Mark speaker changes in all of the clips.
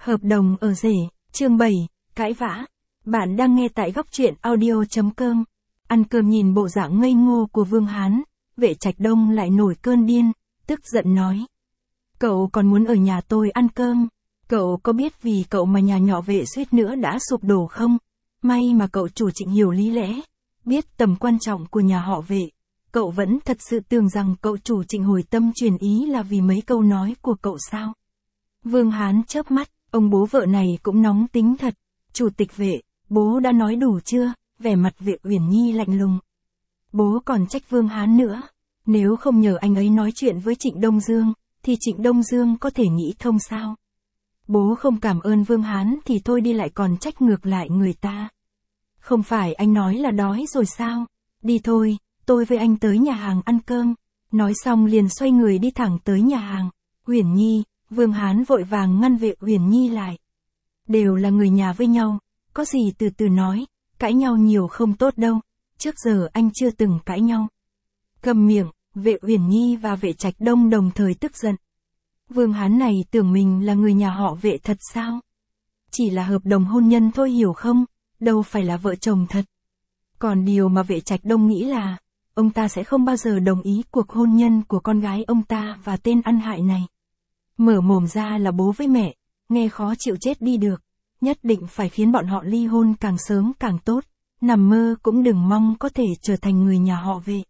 Speaker 1: Hợp đồng ở rể, chương 7, cãi vã. Bạn đang nghe tại góc truyện audio.com. Ăn cơm nhìn bộ dạng ngây ngô của Vương Hán, Vệ Trạch Đông lại nổi cơn điên, tức giận nói. Cậu còn muốn ở nhà tôi ăn cơm? Cậu có biết vì cậu mà nhà nhỏ Vệ suýt nữa đã sụp đổ không? May mà cậu chủ Trịnh hiểu lý lẽ, biết tầm quan trọng của nhà họ Vệ. Cậu vẫn thật sự tưởng rằng cậu chủ Trịnh hồi tâm chuyển ý là vì mấy câu nói của cậu sao? Vương Hán chớp mắt, ông bố vợ này cũng nóng tính thật. Chủ tịch Vệ, bố đã nói đủ chưa? Vẻ mặt Vệ Uyển Nhi lạnh lùng. Bố còn trách Vương Hán nữa. Nếu không nhờ anh ấy nói chuyện với Trịnh Đông Dương, thì Trịnh Đông Dương có thể nghĩ thông sao? Bố không cảm ơn Vương Hán thì thôi đi lại còn trách ngược lại người ta. Không phải anh nói là đói rồi sao? Đi thôi, tôi với anh tới nhà hàng ăn cơm. Nói xong liền xoay người đi thẳng tới nhà hàng. Uyển Nhi, Vương Hán vội vàng ngăn Vệ Uyển Nhi lại. Đều là người nhà với nhau, có gì từ từ nói, cãi nhau nhiều không tốt đâu, trước giờ anh chưa từng cãi nhau. Cầm miệng, Vệ Uyển Nhi và Vệ Trạch Đông đồng thời tức giận. Vương Hán này tưởng mình là người nhà họ Vệ thật sao? Chỉ là hợp đồng hôn nhân thôi hiểu không, đâu phải là vợ chồng thật. Còn điều mà Vệ Trạch Đông nghĩ là, ông ta sẽ không bao giờ đồng ý cuộc hôn nhân của con gái ông ta và tên ăn hại này. Mở mồm ra là bố với mẹ, nghe khó chịu chết đi được, nhất định phải khiến bọn họ ly hôn càng sớm càng tốt, nằm mơ cũng đừng mong có thể trở thành người nhà họ Vệ.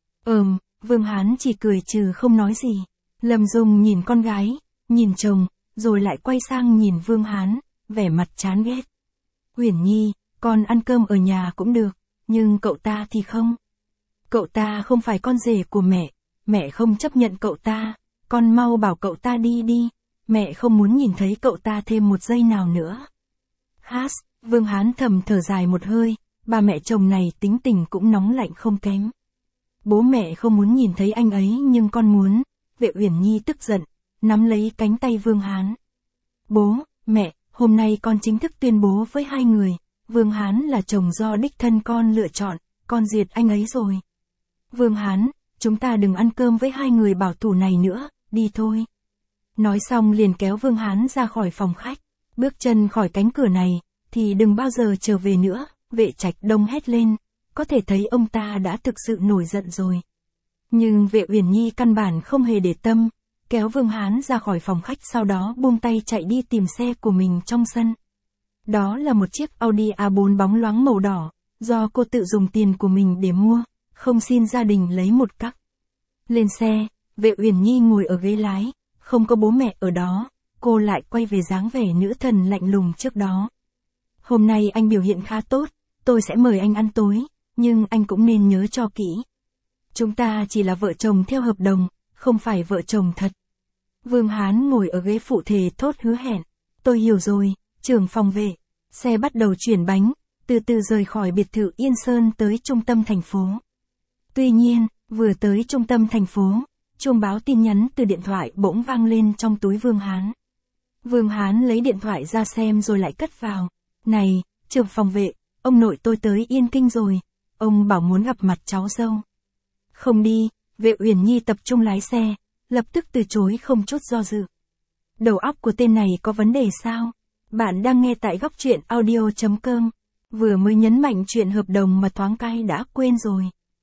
Speaker 1: Vương Hán chỉ cười trừ không nói gì. Lâm Dung nhìn con gái, nhìn chồng, rồi lại quay sang nhìn Vương Hán, vẻ mặt chán ghét. Uyển Nhi, con ăn cơm ở nhà cũng được, nhưng cậu ta thì không. Cậu ta không phải con rể của mẹ không chấp nhận cậu ta, con mau bảo cậu ta đi đi, mẹ không muốn nhìn thấy cậu ta thêm một giây nào nữa. Vương Hán thầm thở dài một hơi, bà mẹ chồng này tính tình cũng nóng lạnh không kém. Bố mẹ không muốn nhìn thấy anh ấy nhưng con muốn. Vệ Uyển Nhi tức giận, nắm lấy cánh tay Vương Hán. Bố, mẹ, hôm nay con chính thức tuyên bố với hai người, Vương Hán là chồng do đích thân con lựa chọn, con diệt anh ấy rồi. Vương Hán, chúng ta đừng ăn cơm với hai người bảo thủ này nữa, đi thôi. Nói xong liền kéo Vương Hán ra khỏi phòng khách, bước chân khỏi cánh cửa này, thì đừng bao giờ trở về nữa, Vệ Trạch Đông hét lên, có thể thấy ông ta đã thực sự nổi giận rồi. Nhưng Vệ Uyển Nhi căn bản không hề để tâm, kéo Vương Hán ra khỏi phòng khách sau đó buông tay chạy đi tìm xe của mình trong sân. Đó là một chiếc Audi A4 bóng loáng màu đỏ, do cô tự dùng tiền của mình để mua, không xin gia đình lấy một cắc. Lên xe, Vệ Uyển Nhi ngồi ở ghế lái, không có bố mẹ ở đó, cô lại quay về dáng vẻ nữ thần lạnh lùng trước đó. Hôm nay anh biểu hiện khá tốt, tôi sẽ mời anh ăn tối, nhưng anh cũng nên nhớ cho kỹ. Chúng ta chỉ là vợ chồng theo hợp đồng, không phải vợ chồng thật. Vương Hán ngồi ở ghế phụ thề thốt hứa hẹn. Tôi hiểu rồi, trưởng phòng Vệ. Xe bắt đầu chuyển bánh, từ từ rời khỏi biệt thự Yên Sơn tới trung tâm thành phố. Tuy nhiên, vừa tới trung tâm thành phố, chuông báo tin nhắn từ điện thoại bỗng vang lên trong túi Vương Hán. Vương Hán lấy điện thoại ra xem rồi lại cất vào. Này, trưởng phòng Vệ, ông nội tôi tới Yên Kinh rồi, ông bảo muốn gặp mặt cháu dâu. Không đi, Vệ Uyển Nhi tập trung lái xe, lập tức từ chối không chút do dự. Đầu óc của tên này có vấn đề sao? Bạn đang nghe tại góc truyện audio.com. Vừa mới nhấn mạnh chuyện hợp đồng mà thoáng cái đã quên rồi.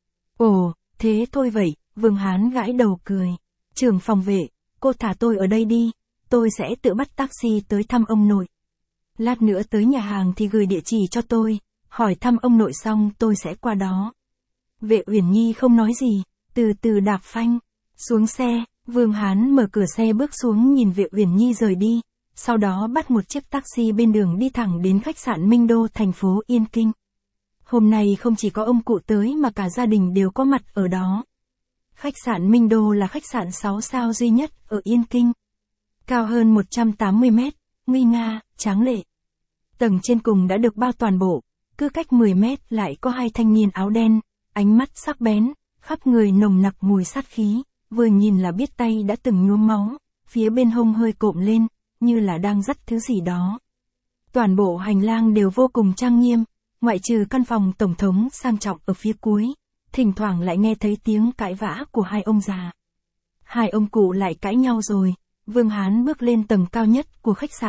Speaker 1: Ồ, thế thôi vậy, Vương Hán gãi đầu cười. Trưởng phòng Vệ, cô thả tôi ở đây đi, tôi sẽ tự bắt taxi tới thăm ông nội. Lát nữa tới nhà hàng thì gửi địa chỉ cho tôi, hỏi thăm ông nội xong tôi sẽ qua đó. Vệ Uyển Nhi không nói gì, từ từ đạp phanh, xuống xe, Vương Hán mở cửa xe bước xuống nhìn Vệ Uyển Nhi rời đi, sau đó bắt một chiếc taxi bên đường đi thẳng đến khách sạn Minh Đô thành phố Yên Kinh. Hôm nay không chỉ có ông cụ tới mà cả gia đình đều có mặt ở đó. Khách sạn Minh Đô là khách sạn 6 sao duy nhất ở Yên Kinh. Cao hơn 180 mét, nguy nga, tráng lệ. Tầng trên cùng đã được bao toàn bộ, cứ cách 10 mét lại có hai thanh niên áo đen, ánh mắt sắc bén, khắp người nồng nặc mùi sát khí, vừa nhìn là biết tay đã từng nhuốm máu, phía bên hông hơi cộm lên, như là đang dắt thứ gì đó. Toàn bộ hành lang đều vô cùng trang nghiêm, ngoại trừ căn phòng tổng thống sang trọng ở phía cuối, thỉnh thoảng lại nghe thấy tiếng cãi vã của hai ông già. Hai ông cụ lại cãi nhau rồi, Vương Hán bước lên tầng cao nhất của khách sạn,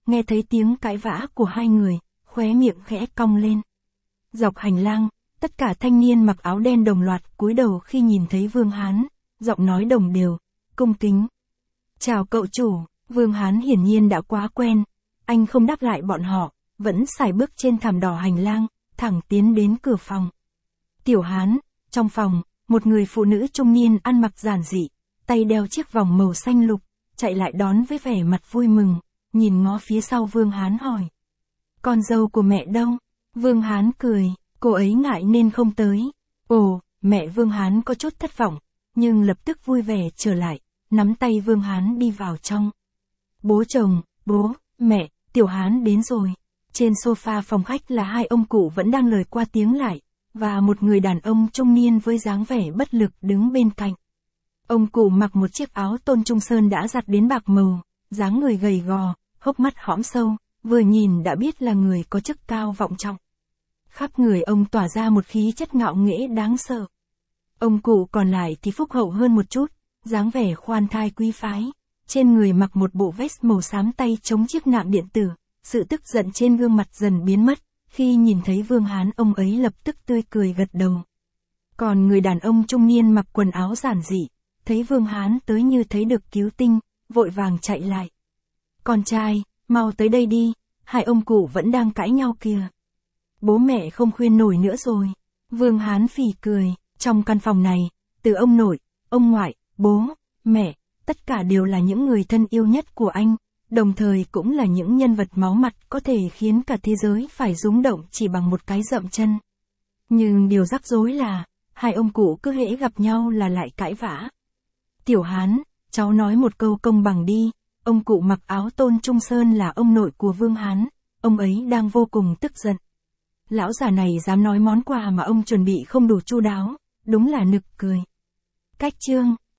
Speaker 1: nghe thấy tiếng cãi vã của hai người, khóe miệng khẽ cong lên. Dọc hành lang, tất cả thanh niên mặc áo đen đồng loạt cúi đầu khi nhìn thấy Vương Hán, giọng nói đồng đều, cung kính. Chào cậu chủ, Vương Hán hiển nhiên đã quá quen, anh không đáp lại bọn họ, vẫn sải bước trên thảm đỏ hành lang, thẳng tiến đến cửa phòng. Tiểu Hán, trong phòng, một người phụ nữ trung niên ăn mặc giản dị, tay đeo chiếc vòng màu xanh lục, chạy lại đón với vẻ mặt vui mừng, nhìn ngó phía sau Vương Hán hỏi. Con dâu của mẹ đâu? Vương Hán cười, cô ấy ngại nên không tới. Ồ, mẹ Vương Hán có chút thất vọng, nhưng lập tức vui vẻ trở lại, nắm tay Vương Hán đi vào trong. Bố chồng, bố, mẹ, Tiểu Hán đến rồi. Trên sofa phòng khách là hai ông cụ vẫn đang lời qua tiếng lại, và một người đàn ông trung niên với dáng vẻ bất lực đứng bên cạnh. Ông cụ mặc một chiếc áo tôn trung sơn đã giặt đến bạc màu, dáng người gầy gò, hốc mắt hõm sâu, vừa nhìn đã biết là người có chức cao vọng trọng. Khắp người ông tỏa ra một khí chất ngạo nghễ đáng sợ. Ông cụ còn lại thì phúc hậu hơn một chút, dáng vẻ khoan thai quý phái, trên người mặc một bộ vest màu xám tay chống chiếc nạng điện tử, sự tức giận trên gương mặt dần biến mất, khi nhìn thấy Vương Hán ông ấy lập tức tươi cười gật đầu. Còn người đàn ông trung niên mặc quần áo giản dị, thấy Vương Hán tới như thấy được cứu tinh, vội vàng chạy lại. Con trai, mau tới đây đi, hai ông cụ vẫn đang cãi nhau kìa. Bố mẹ không khuyên nổi nữa rồi. Vương Hán phì cười, trong căn phòng này, từ ông nội, ông ngoại, bố, mẹ, tất cả đều là những người thân yêu nhất của anh, đồng thời cũng là những nhân vật máu mặt có thể khiến cả thế giới phải rúng động chỉ bằng một cái dậm chân. Nhưng điều rắc rối là, hai ông cụ cứ hễ gặp nhau là lại cãi vã. Tiểu Hán, cháu nói một câu công bằng đi, ông cụ mặc áo tôn trung sơn là ông nội của Vương Hán, ông ấy đang vô cùng tức giận. Lão già này dám nói món quà mà ông chuẩn bị không đủ chu đáo, đúng là nực cười. Cách chương